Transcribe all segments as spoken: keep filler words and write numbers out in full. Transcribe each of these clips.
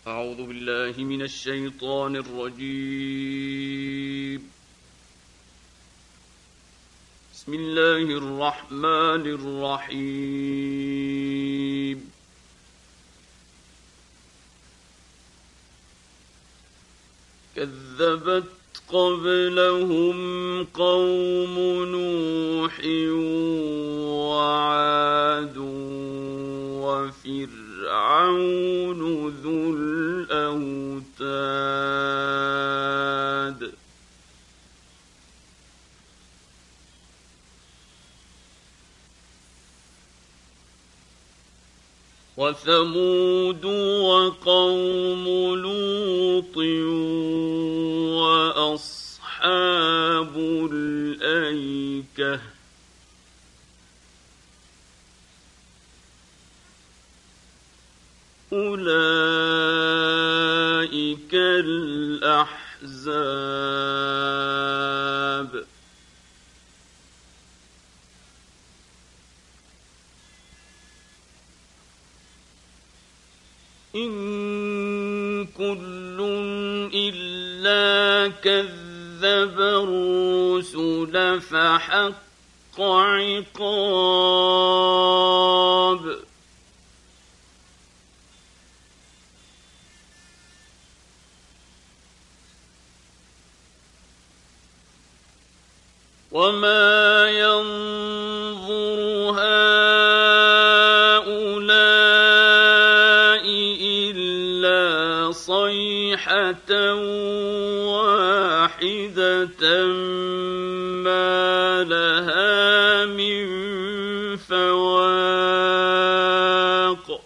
أعوذ بالله من الشيطان الرجيم. بسم الله الرحمن الرحيم. كذبت قبلهم قوم نوح وعاد وفرعون ذو الأوتاد وثمود وقوم لوط وأصحاب الأيكة أولئك الأحزاب. إن كل إلا كذب الرسل فحق عقاب. وما ينظر هؤلاء إلا صيحة واحدة ما لها من فواق.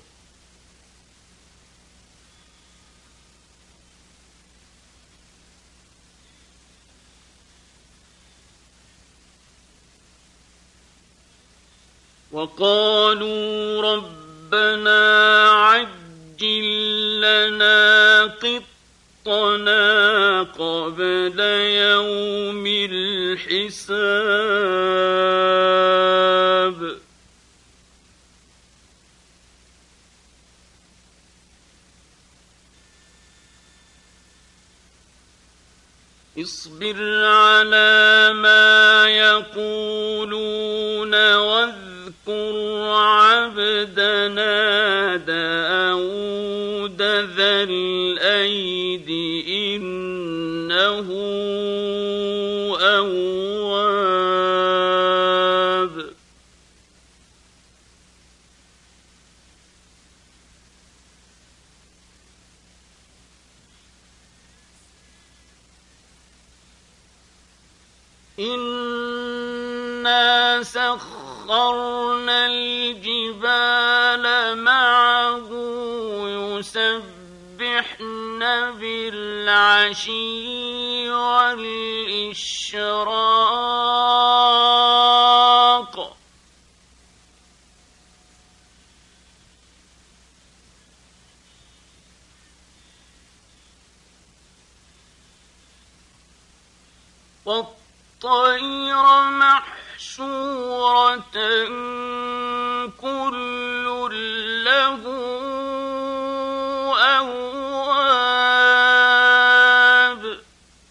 وقالوا ربنا عجل لنا قطنا قبل يوم الحساب. اصبر على ما يقولون واذكر عبدنا داود ذا الأيد إنه أواب. إنا سخرنا الجبال معه يسبحن بالعشي والإشراق والطير محشورة كل له أواب.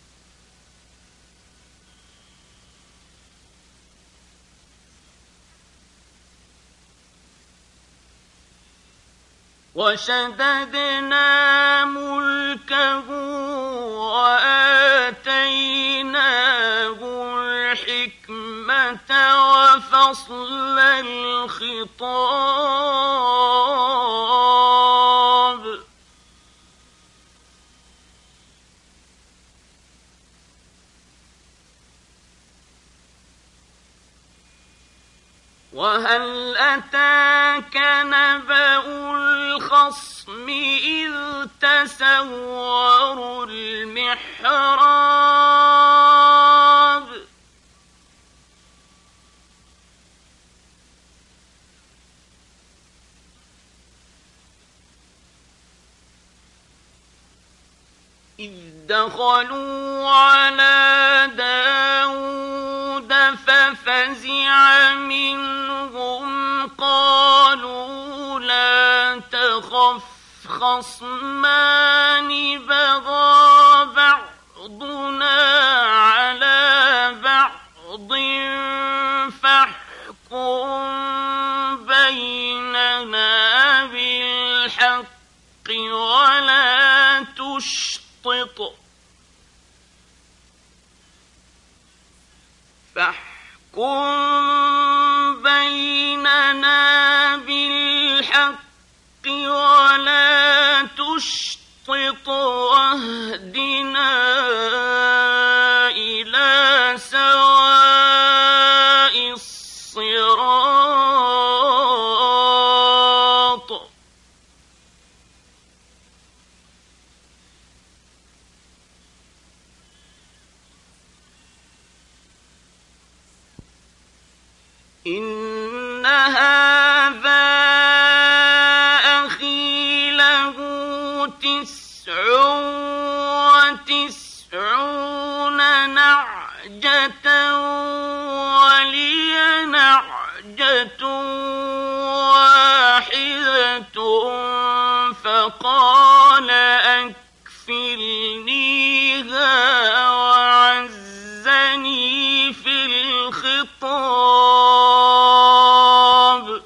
وشددنا ملكه وآتيناه الحكمة وفصل الخطاب. وهل أتاك نبأ الخصم إذ تسوروا المحراب. إذ دخلوا على داود ففزع منهم قالوا لا تخف خصمان بغى بعضنا على بعض فاحكم بيننا بالحق ولا تشطط فاحكم بيننا بالحق ولا تشطط واهدنا إلى سواء الصراط إن هذا أخي له تسع وتسعون نعجة ولي نعجة واحدة فقال أكفلنيها وعزني في الخطاب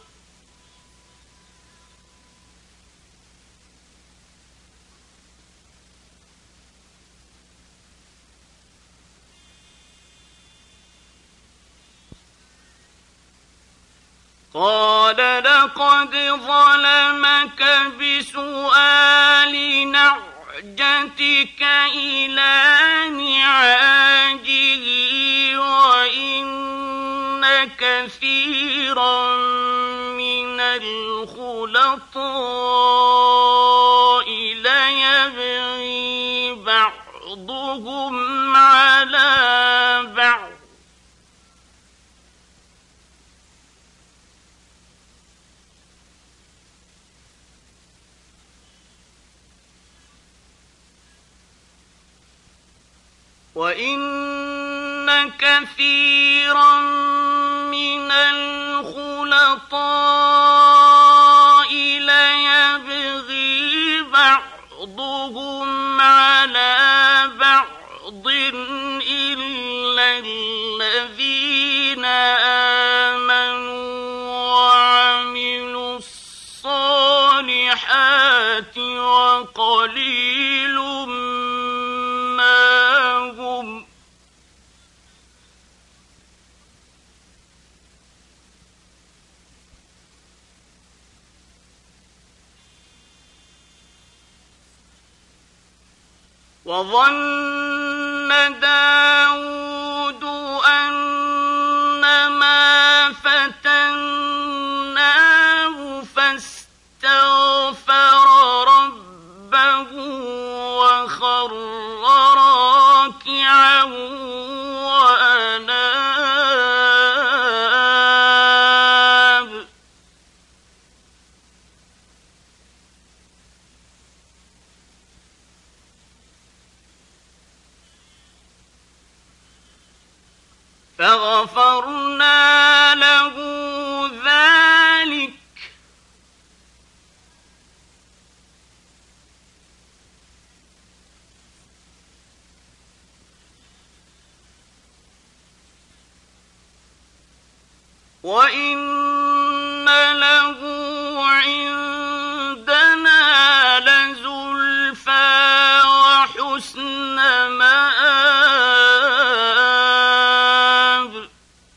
قال لقد ظلمك بسؤال نعجتك إلى نعاجه وإن كثيرا من الخلطاء ليبغي بعضهم على بعض وإن كثيرا من الخلطاء ليبغي بعضهم على بعض إلا الذين آمنوا وعملوا الصالحات وقليل وظن داود أنما فتناه فاستغفر ربه وخر راكعا وأناب فغفرنا له ذلك وإن له عندنا لزلفى وحسن مآب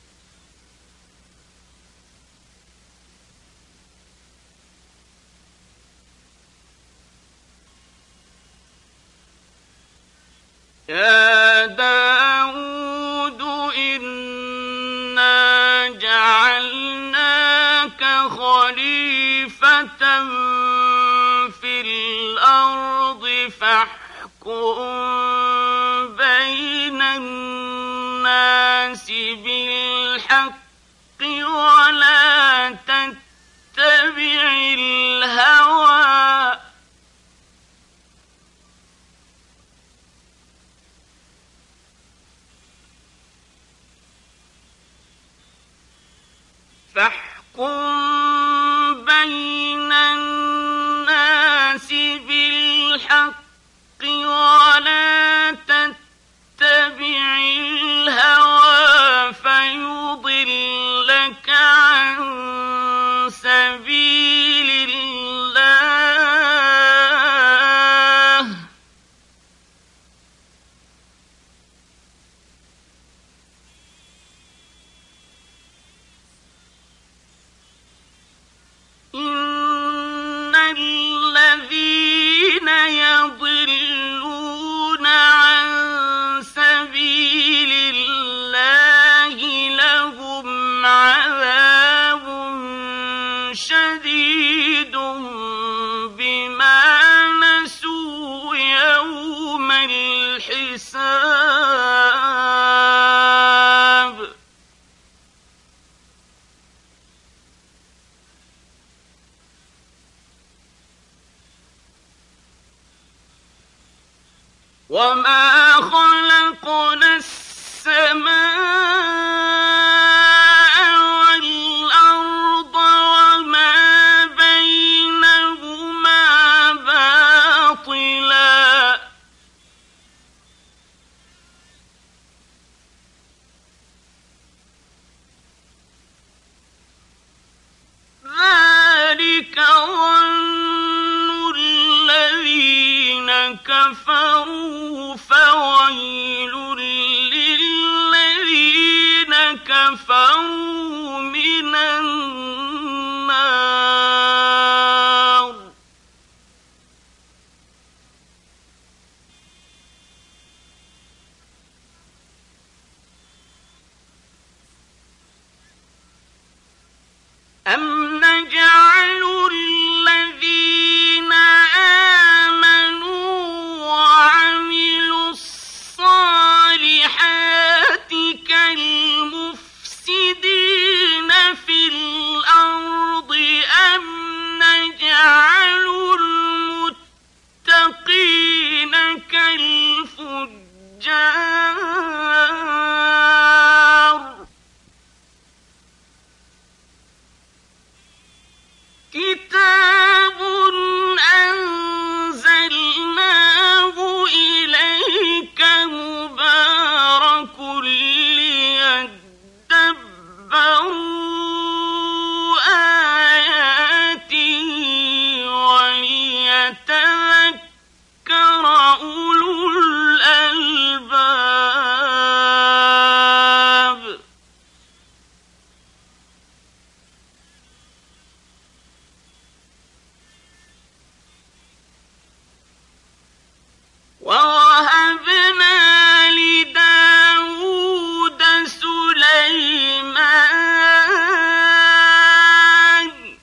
يا داود إنا جعلناك خليفة في الأرض فاحكم بين الناس بالحق ولا تتبع الهوى فاحكم بين الناس شديد بما نسوا يوم الحساب وما خلقنا السماء والأرض وما بينهما باطلا ذلك ظن الذين كفروا فويل للذين كفروا من النار أم نجعل الذين آمنوا وعملوا الصالحات كالمفسدين في الأرض أم نجعل المتقين كالفجار كتاب أنزلناه إليك مبارك ليدبروا آياته وليتذكر أولو الألباب ووهبنا لداود سليمان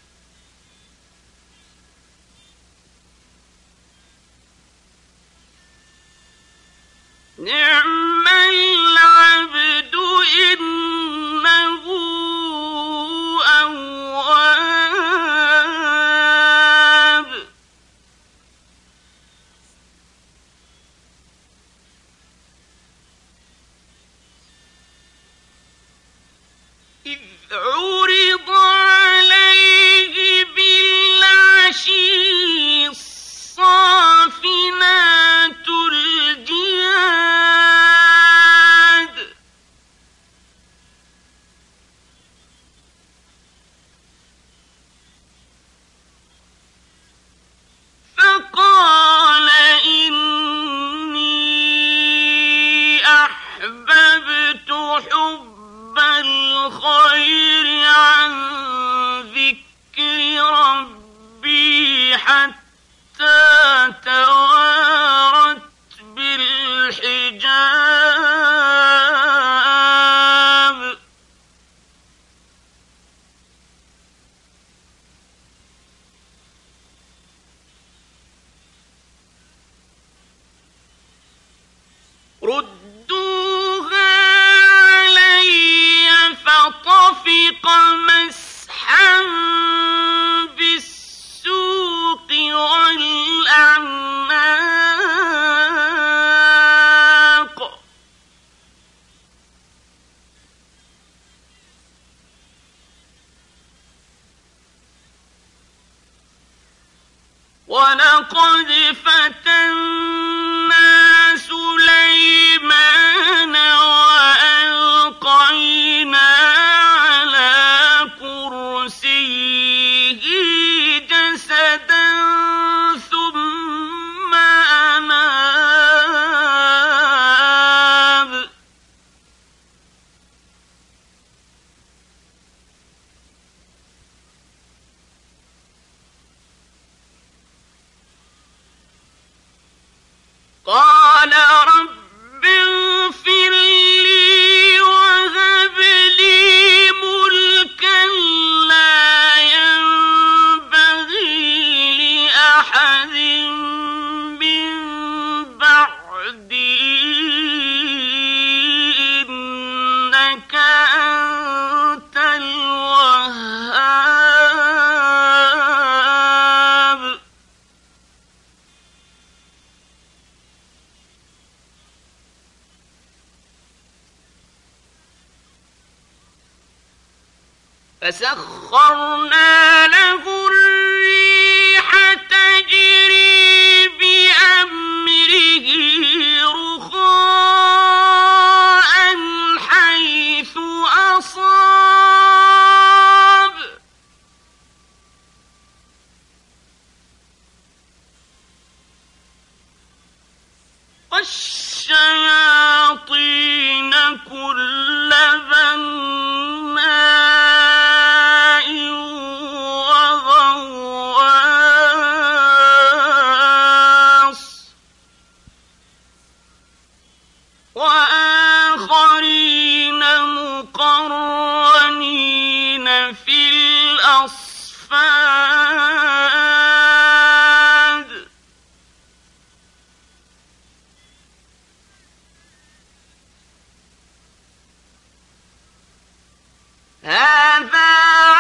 نعم العبد إنه أواب إذ عرض عليه بالعشي الصافنات الجياد فقال إني أحببت حب الخير عن ذكر ربي حتى توارت بالحجاب ردوها علي فطفق مسحا بالسوق والأعناق ولقد فتنا سليمان وألقينا على كرسيه جسدا ثم أناب قال رب اغفر لي وهب لي ملكا لا ينبغي فسخرنا له الريح تجري بأمره رخاء حيث أصاب والشياطين كل بناء وغواص وآخرين مقرنين في الأصفاد هذا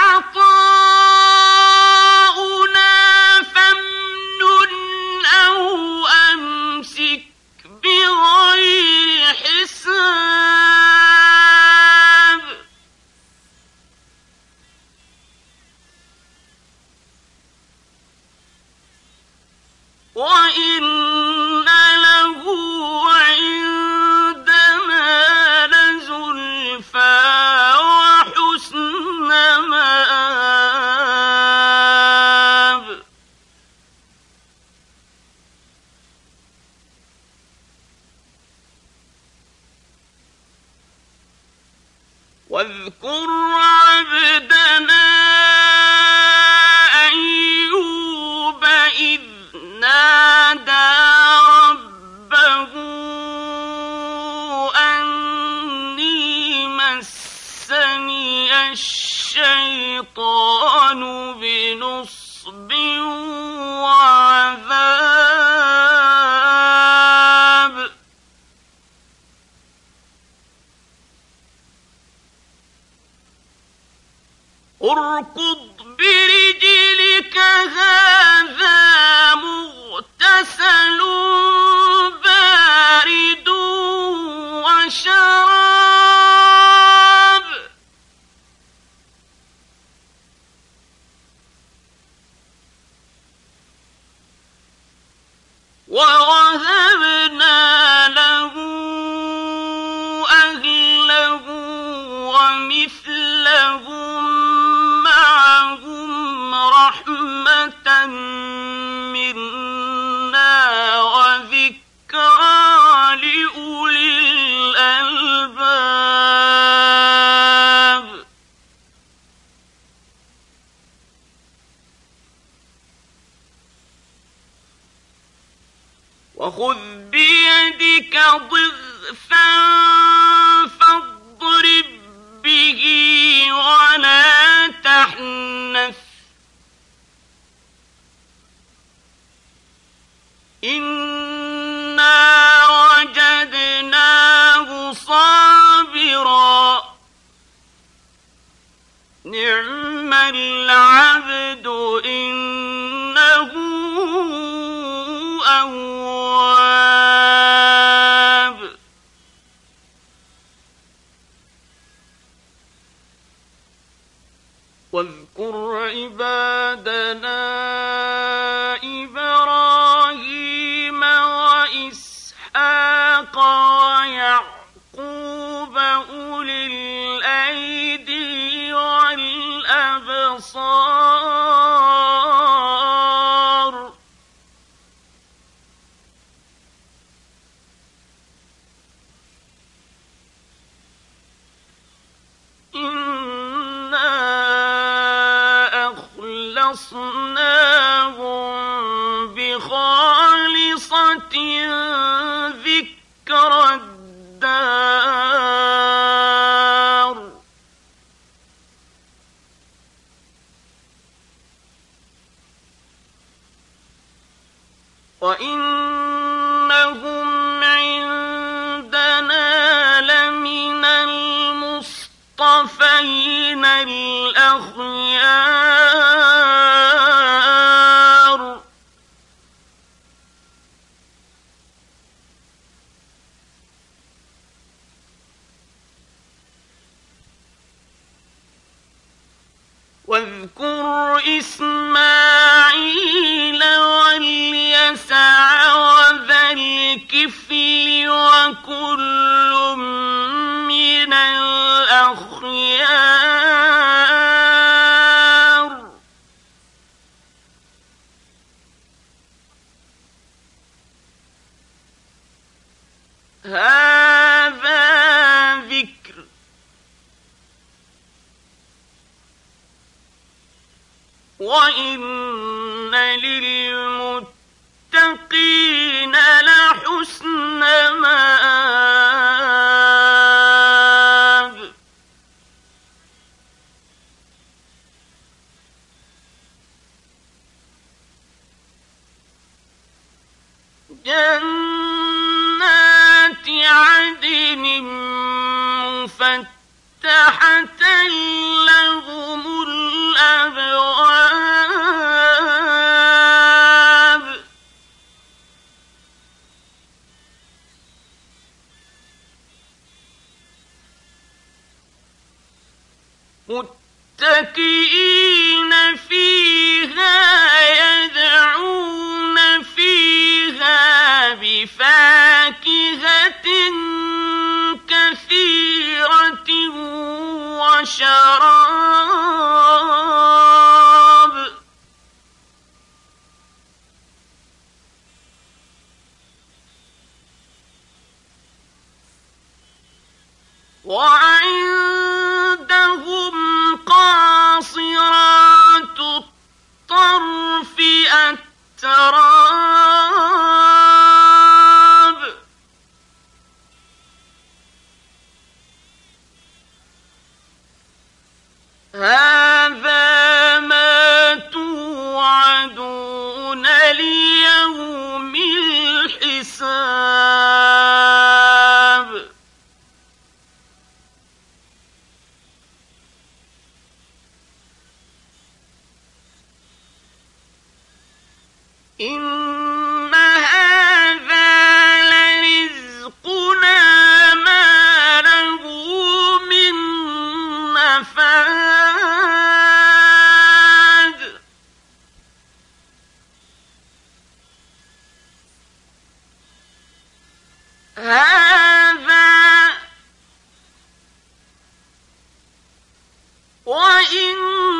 عطاؤنا فامنن أو أمسك بغير حساب وإن له عندنا لزلفى وحسن مآب واذكر عبدنا أيوب إذ نادى ربه أني مسني الشيطان بنصب وعذاب اركض برجلك هذا مغتسل بارد وشراب ووهبنا له أهله ومثلهم معهم رحمة منا وذكرى لأولي الألباب وخذ بيدك ضغثا فاضرب به ولا تحنث إنا وجدناه صابرا نعم العبد إنه أواب واذكر عبادنا إبراهيم وإسحاق ويعقوب أولي الأيدي والأبصار إنا أخلصناهم بخالصة ذكر الدار وإنهم عندنا لمن المصطفين الأخيار هذا ذكر وإن للمتقين لحسن مآب جنات عدن مفتحة لهم الأبواب متكئين فيها يدعون فيها بفاكهة كثيرة وشراب وعندهم قاصرات الطرف أتراب هذا ما توعدون ليوم الحساب إن هذا لرزقنا ما له من نفاد هذا وإن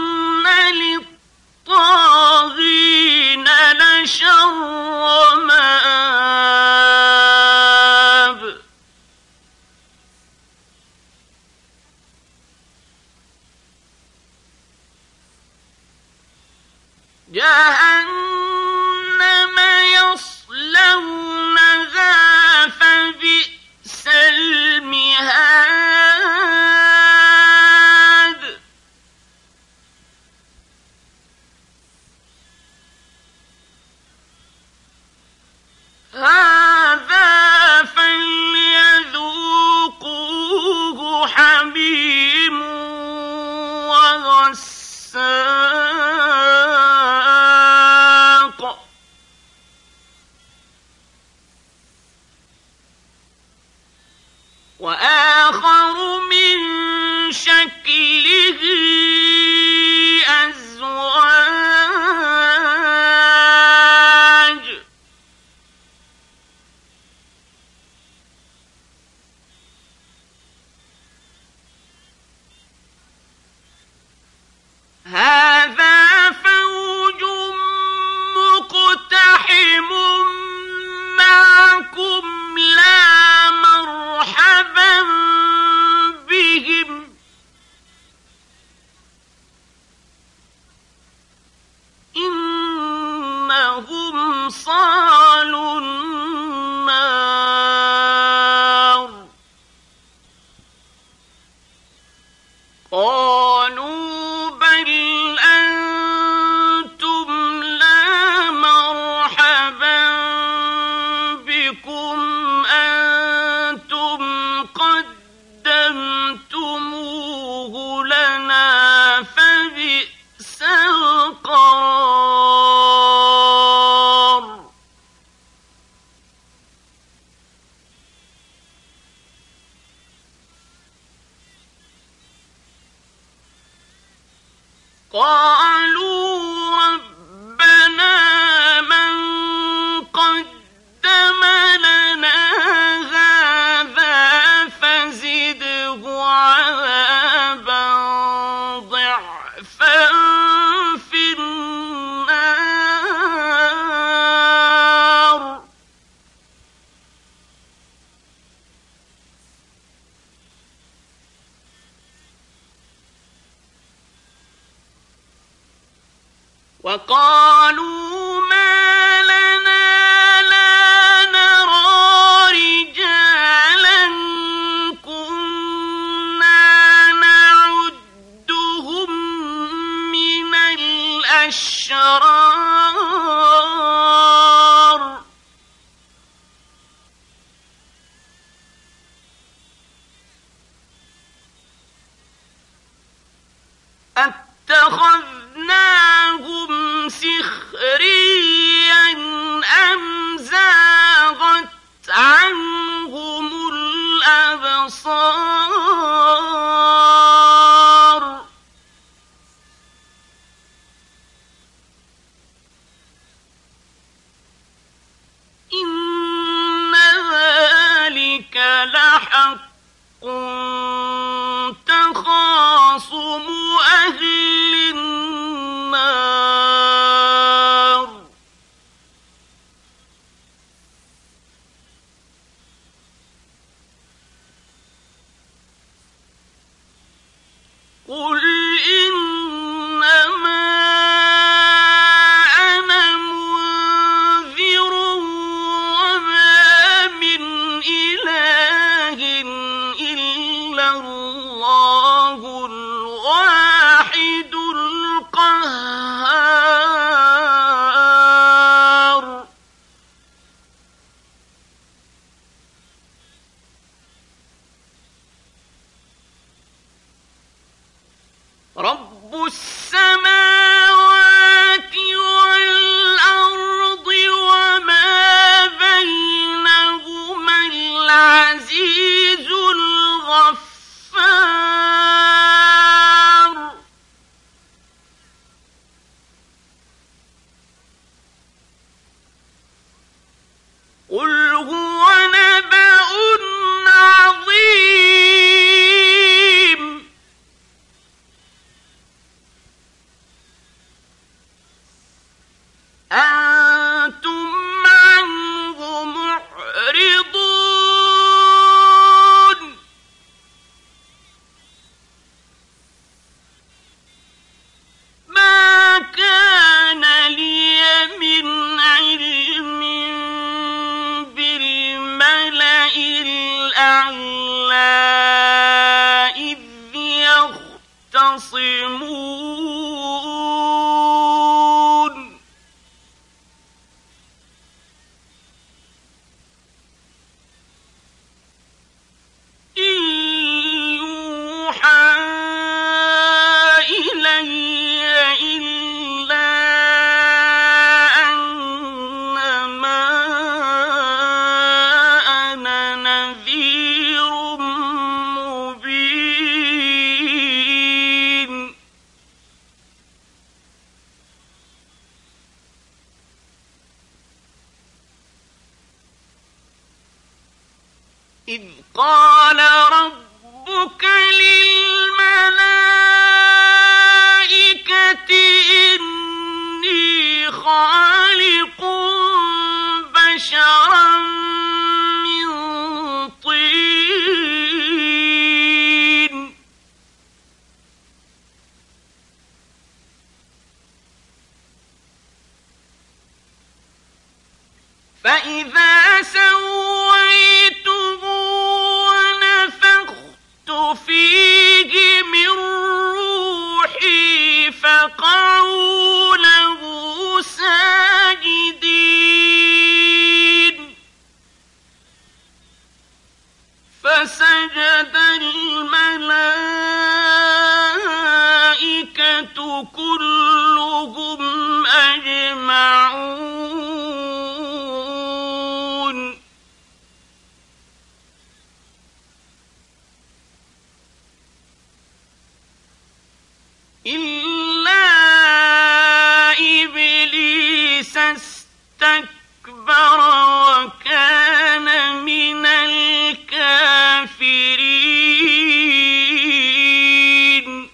للطاغين لشر مآب جهنم يصلونها فبئس المهاد هذا فليذوقوه حميم وغساق وآخر من شكله أزواج هذا فوج مقتحم معكم لا مرحبا بهم إنهم صالوا النار قالوا بل أنتم لا مرحبا بكم أنتم قدمتموه لنا فبئس القرار وقالوا ما لنا لا نرى رجالا كنا نعدهم من الأشرار أتخذناهم سخريا أم زاغت عنهم الأبصار إن ذلك لحق تخاصم أهل النار قل إنما أنا منذر وما من إله إلا الله الواحد القهار رب السماوات والأرض وما بينهما العزيز الغفار قل هو نبأ عظيم أنتم عنه معرضون ما كان لي من علم بالملأ الأعلى إذ يختصمون إن يوحى إلي إلا أنما أنا نذير مبين إذ قال ربك للملائكة إني خالق بشرا من طين فإذا سويته ونفخت فيه من روحي فقعوا له ساجدين فسجد الملائكة كلهم أجمعون إلا إبليس استكبر وكان من الكافرين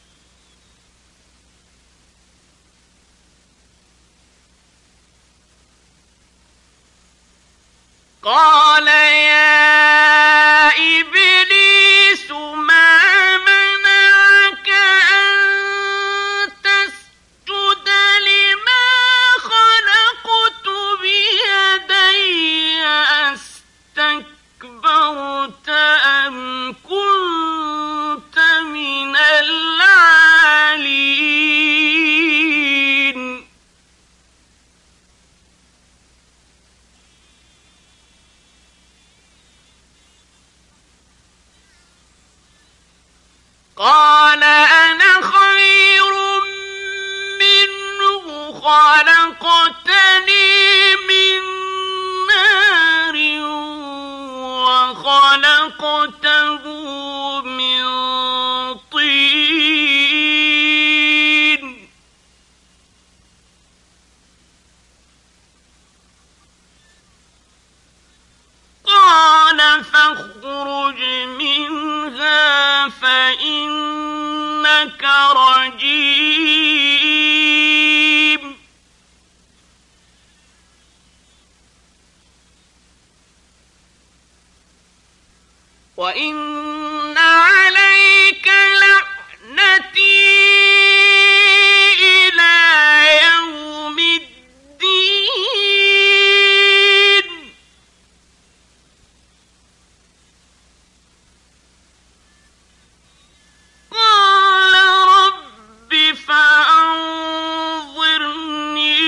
قال يا إبليس ما منعك أن تسجد لما قال أنا خير منه خلقتني من نار وخلقته من طين قال فاخرج منها فإنك رجيم وإن عليك لعنتي إلى يوم الدين قال رب فأنظرني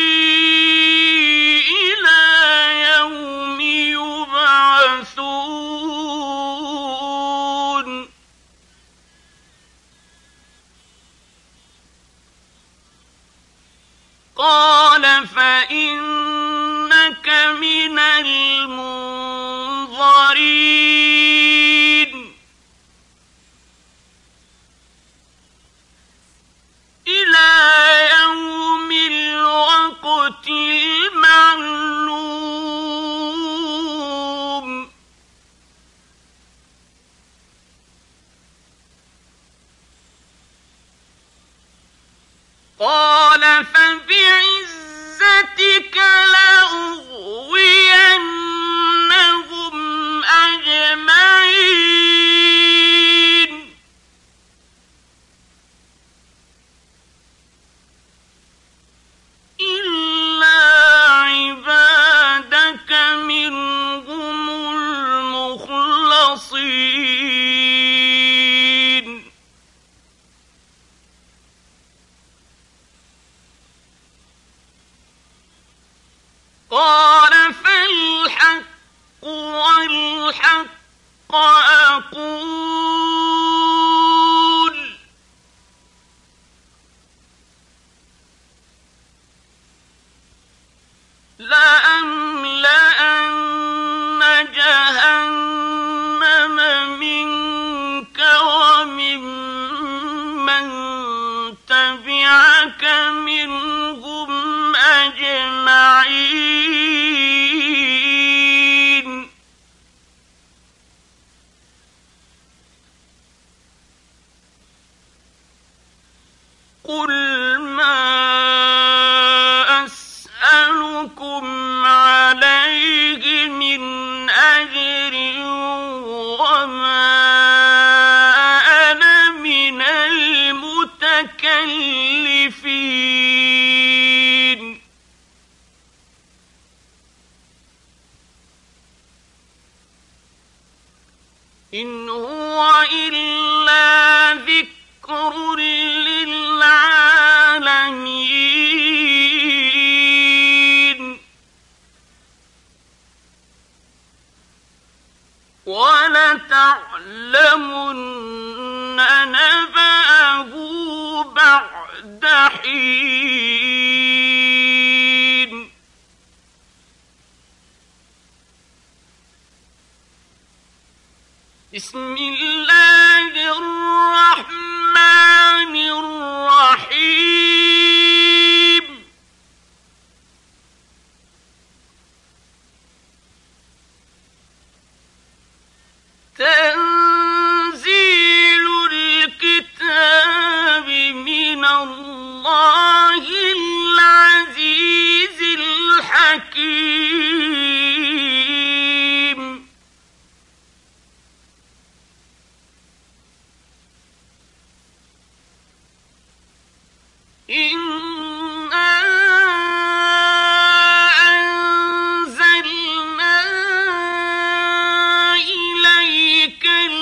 إلى يوم يبعثون قال فإنك من المنظرين إلى يوم الوقت المعلوم قال فبعزتك لأغوينهم أجمعين إلا عبادك منهم المخلصين قال فالحق والحق أقول لأملأن جهنم منك وممن تبعك منهم أجمعين قل ما أسألكم عليه من أجر وما أنا من المتكلفين إن هو إلا ذكر للعالمين ولتعلمن نبأه بعد حين بسم الله الرحمن الرحيم تنزيل الكتاب من الله العزيز الحكيم إنا أنزلنا إليك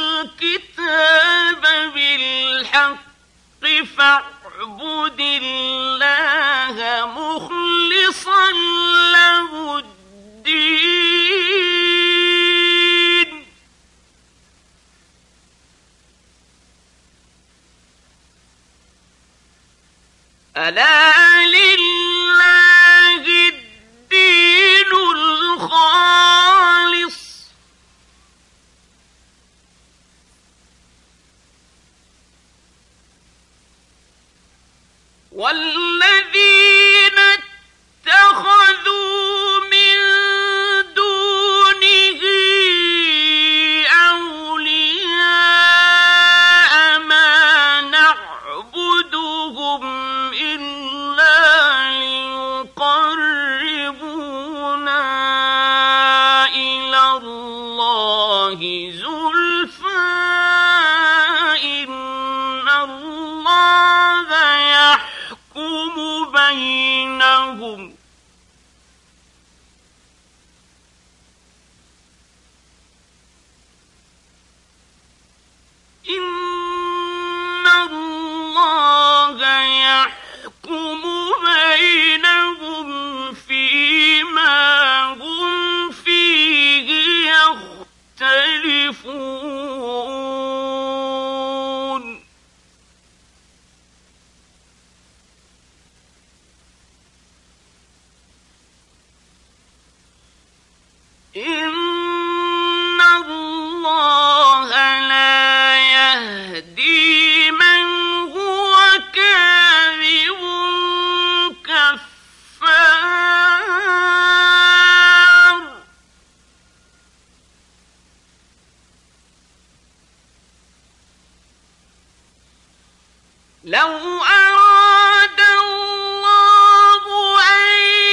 لو أراد الله أن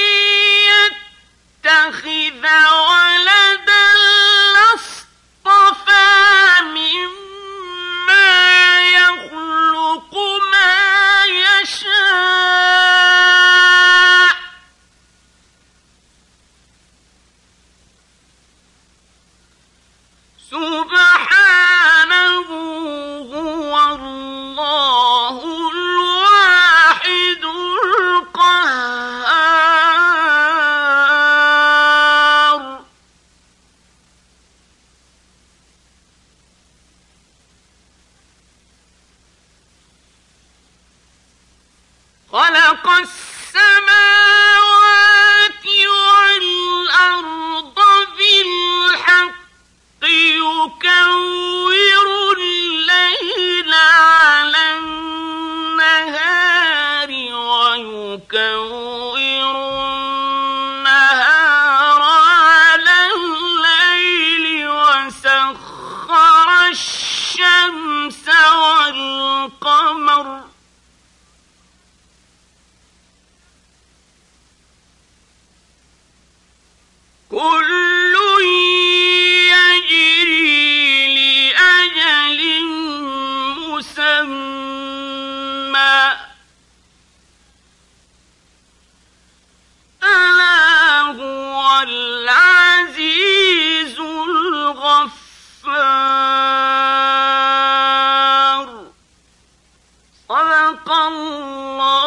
يتخذ ولدا لاصطفى مما يخلق ما يشاء سبحانه هو الله الواحد القهار. خلق السماوات والأرض بالحق يكور الليل على النهار ويكور النهار على الليل وسخر الشمس والقمر كل يجري لأجل مسمى ألا هو العزيز الغفار. صدق الله